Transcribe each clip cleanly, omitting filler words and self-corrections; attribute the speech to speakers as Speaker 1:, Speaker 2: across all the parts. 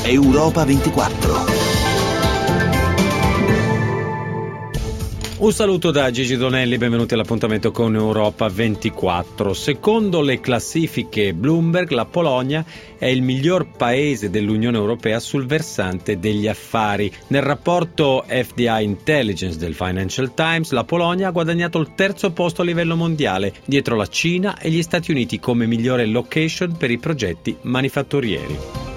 Speaker 1: Europa 24.
Speaker 2: Un saluto da Gigi Donelli, benvenuti all'appuntamento con Europa 24. Secondo le classifiche Bloomberg, la Polonia è il miglior paese dell'Unione Europea sul versante degli affari. Nel rapporto FDI Intelligence del Financial Times, la Polonia ha guadagnato il terzo posto a livello mondiale, dietro la Cina e gli Stati Uniti come migliore location per i progetti manifatturieri.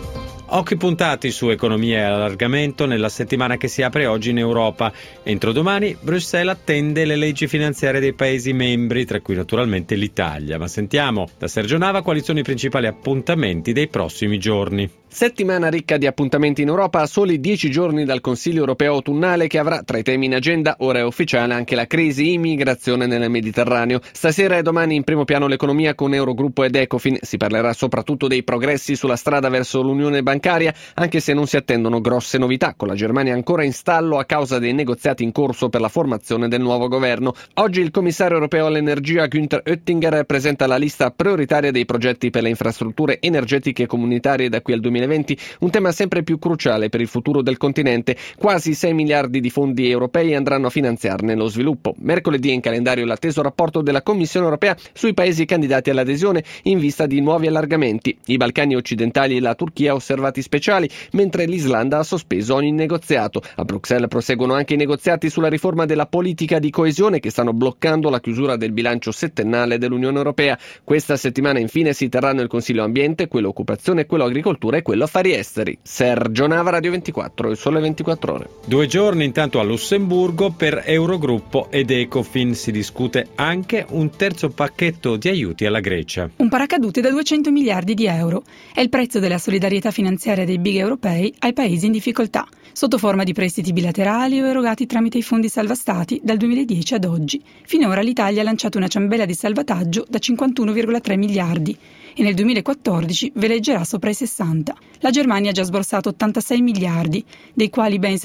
Speaker 2: Occhi puntati su economia e allargamento nella settimana che si apre oggi in Europa. Entro domani Bruxelles attende le leggi finanziarie dei Paesi membri, tra cui naturalmente l'Italia. Ma sentiamo da Sergio Nava quali sono i principali appuntamenti dei prossimi giorni.
Speaker 3: Settimana ricca di appuntamenti in Europa a soli 10 giorni dal Consiglio europeo autunnale che avrà tra i temi in agenda, ora è ufficiale, anche la crisi immigrazione nel Mediterraneo. Stasera e domani in primo piano l'economia con Eurogruppo ed Ecofin. Si parlerà soprattutto dei progressi sulla strada verso l'Unione bancaria, anche se non si attendono grosse novità, con la Germania ancora in stallo a causa dei negoziati in corso per la formazione del nuovo governo. Oggi il commissario europeo all'energia Günther Oettinger presenta la lista prioritaria dei progetti per le infrastrutture energetiche comunitarie da qui al 2020, un tema sempre più cruciale per il futuro del continente. Quasi 6 miliardi di fondi europei andranno a finanziarne lo sviluppo. Mercoledì è in calendario l'atteso rapporto della Commissione europea sui paesi candidati all'adesione in vista di nuovi allargamenti. I Balcani occidentali e la Turchia osservati speciali, mentre l'Islanda ha sospeso ogni negoziato. A Bruxelles proseguono anche i negoziati sulla riforma della politica di coesione che stanno bloccando la chiusura del bilancio settennale dell'Unione Europea. Questa settimana infine si terranno il Consiglio Ambiente, quello Occupazione, quello Agricoltura e quello Affari Esteri. Sergio Nava, Radio 24, il Sole 24 Ore.
Speaker 2: 2 giorni intanto a Lussemburgo per Eurogruppo ed Ecofin. Si discute anche un terzo pacchetto di aiuti alla Grecia.
Speaker 4: Un paracadute da 200 miliardi di euro. È il prezzo della solidarietà finanziaria dei big europei ai paesi in difficoltà, sotto forma di prestiti bilaterali o erogati tramite i fondi salva stati dal 2010 ad oggi. Finora l'Italia ha lanciato una ciambella di salvataggio da 51,3 miliardi e nel 2014 veleggerà sopra i 60. La Germania ha già sborsato 86 miliardi, dei quali ben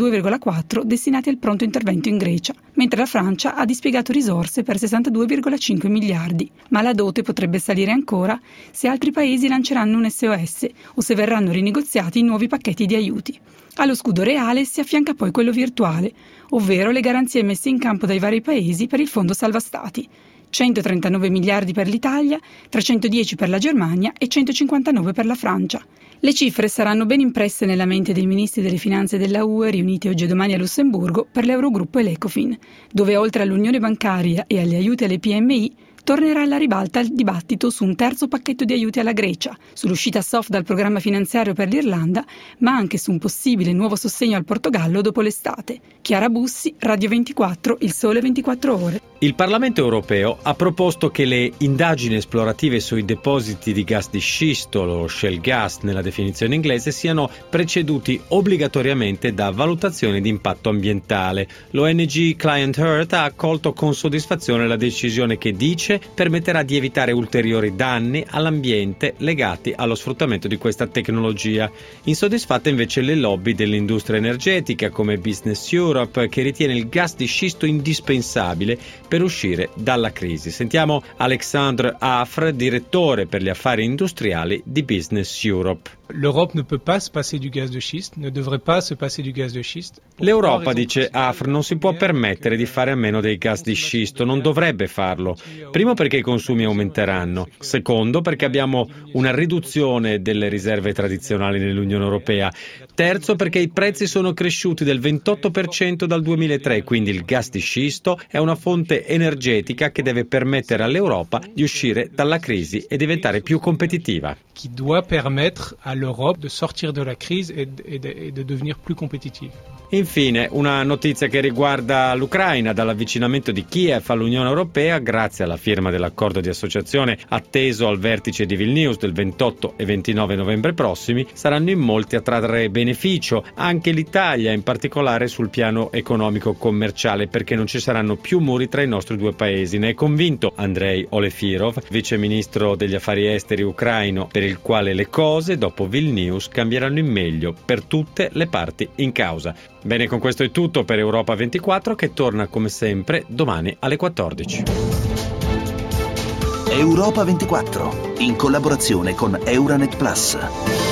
Speaker 4: 62,4 destinati al pronto intervento in Grecia, mentre la Francia ha dispiegato risorse per 62,5 miliardi. Ma la dote potrebbe salire ancora se altri paesi lanceranno un SOS o se verranno rinegoziati nuovi pacchetti di aiuti. Allo scudo reale si affianca poi quello virtuale, ovvero le garanzie messe in campo dai vari paesi per il fondo salva stati. 139 miliardi per l'Italia, 310 per la Germania e 159 per la Francia. Le cifre saranno ben impresse nella mente dei ministri delle finanze della UE riuniti oggi e domani a Lussemburgo per l'Eurogruppo e l'Ecofin, dove oltre all'unione bancaria e agli aiuti alle PMI tornerà alla ribalta il dibattito su un terzo pacchetto di aiuti alla Grecia, sull'uscita soft dal programma finanziario per l'Irlanda, ma anche su un possibile nuovo sostegno al Portogallo dopo l'estate. Chiara Bussi, Radio 24, Il Sole 24 Ore.
Speaker 2: Il Parlamento europeo ha proposto che le indagini esplorative sui depositi di gas di scisto, lo shale gas nella definizione inglese, siano preceduti obbligatoriamente da valutazioni di impatto ambientale. L'ONG Client Earth ha accolto con soddisfazione la decisione che dice permetterà di evitare ulteriori danni all'ambiente legati allo sfruttamento di questa tecnologia. Insoddisfatte invece le lobby dell'industria energetica come Business Europe, che ritiene il gas di scisto indispensabile per uscire dalla crisi. Sentiamo Alexandre Afre, direttore per gli affari industriali di Business Europe.
Speaker 5: L'Europe ne peut pas se passer du gaz de schiste, ne devrait pas se passer du gaz de schiste.
Speaker 2: L'Europa, dice Afre, non si può permettere di fare a meno dei gas di scisto, non dovrebbe farlo. Primo perché i consumi aumenteranno, secondo perché abbiamo una riduzione delle riserve tradizionali nell'Unione Europea, terzo perché i prezzi sono cresciuti del 28% dal 2003, quindi il gas di scisto è una fonte energetica che deve permettere all'Europa di uscire dalla crisi e diventare più competitiva.
Speaker 5: Qui doit permettre à l'Europe de sortir de la crise et de devenir plus compétitive.
Speaker 2: Infine, una notizia che riguarda l'Ucraina. Dall'avvicinamento di Kiev all'Unione Europea, grazie alla firma dell'accordo di associazione atteso al vertice di Vilnius del 28 e 29 novembre prossimi, saranno in molti a trarre beneficio, anche l'Italia, in particolare sul piano economico-commerciale, perché non ci saranno più muri tra i nostri due paesi. Ne è convinto Andrei Olefirov, vice ministro degli affari esteri ucraino, per il quale le cose dopo Vilnius cambieranno in meglio per tutte le parti in causa. Bene, con questo è tutto per Europa 24, che torna come sempre domani alle 14.
Speaker 1: Europa 24, in collaborazione con Euranet Plus.